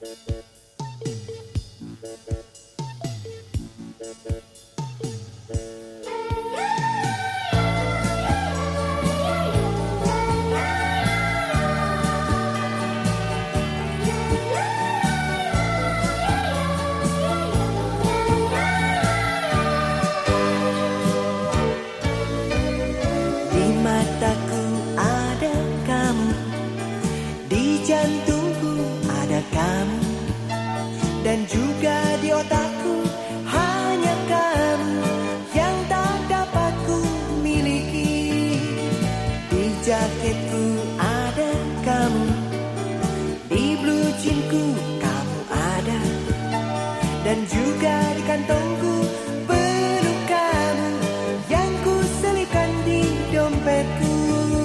Jantungku ada kamu, dan juga di otakku hanya kamu yang tak dapat ku miliki. Di jaketku ada kamu, di blue jeansku kamu ada, dan juga di kantongku penuh kamu yang ku selipkan di dompetku.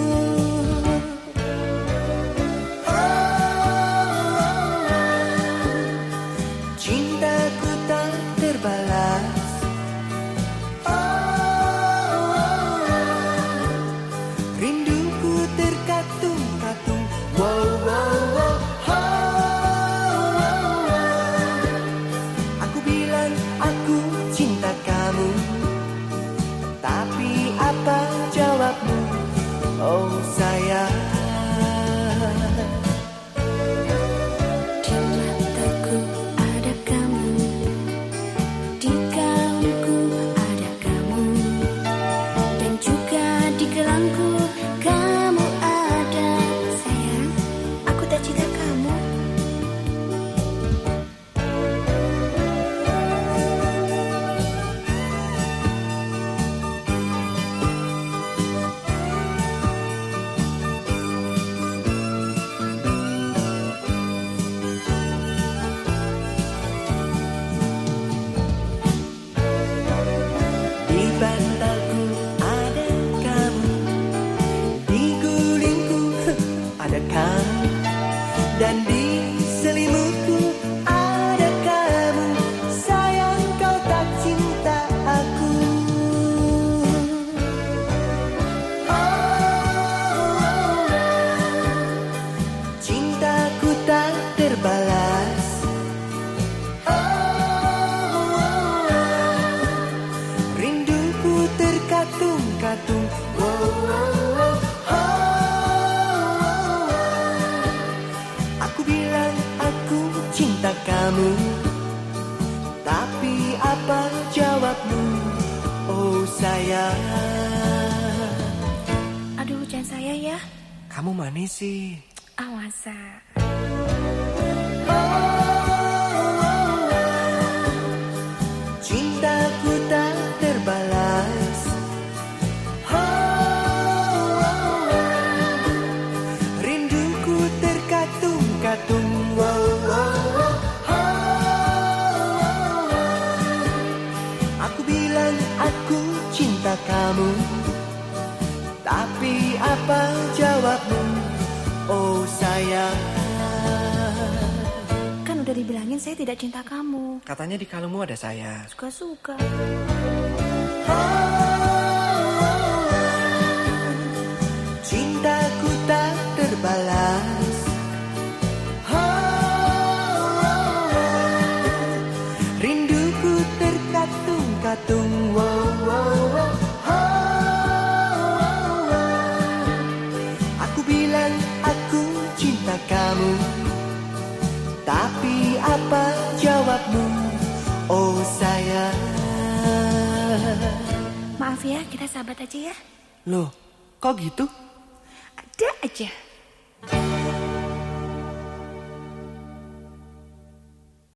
Tapi apa jawabmu, oh sayang? Di mataku ada kamu, di gaunku ada kamu, dan juga di gelangku kamu ada. Sayang, aku tak cinta kamu. Bantalku ada kamu, di gulingku ada kamu, dan di selimutku ada kamu. Sayang, kau tak cinta aku. Cintaku tak terbalas. Terkatung-katung, aku bilang aku cinta kamu, tapi apa jawabmu, oh sayang? Aduh, jangan saya ya. Kamu manis sih. Masa? Cintaku tak terbalas. Rinduku terkatung-katung. Aku bilang aku cinta kamu, tapi apa jawabmu, oh sayang? Kan udah dibilangin saya tidak cinta kamu. Katanya di kalungmu ada saya. Suka-suka. Cintaku tak terbalas. Rinduku terkatung-katung. Aku bilang aku cinta kamu, tapi apa jawabmu, oh sayang? Maaf ya, kita sahabat aja ya. Loh, kok gitu? Ada aja.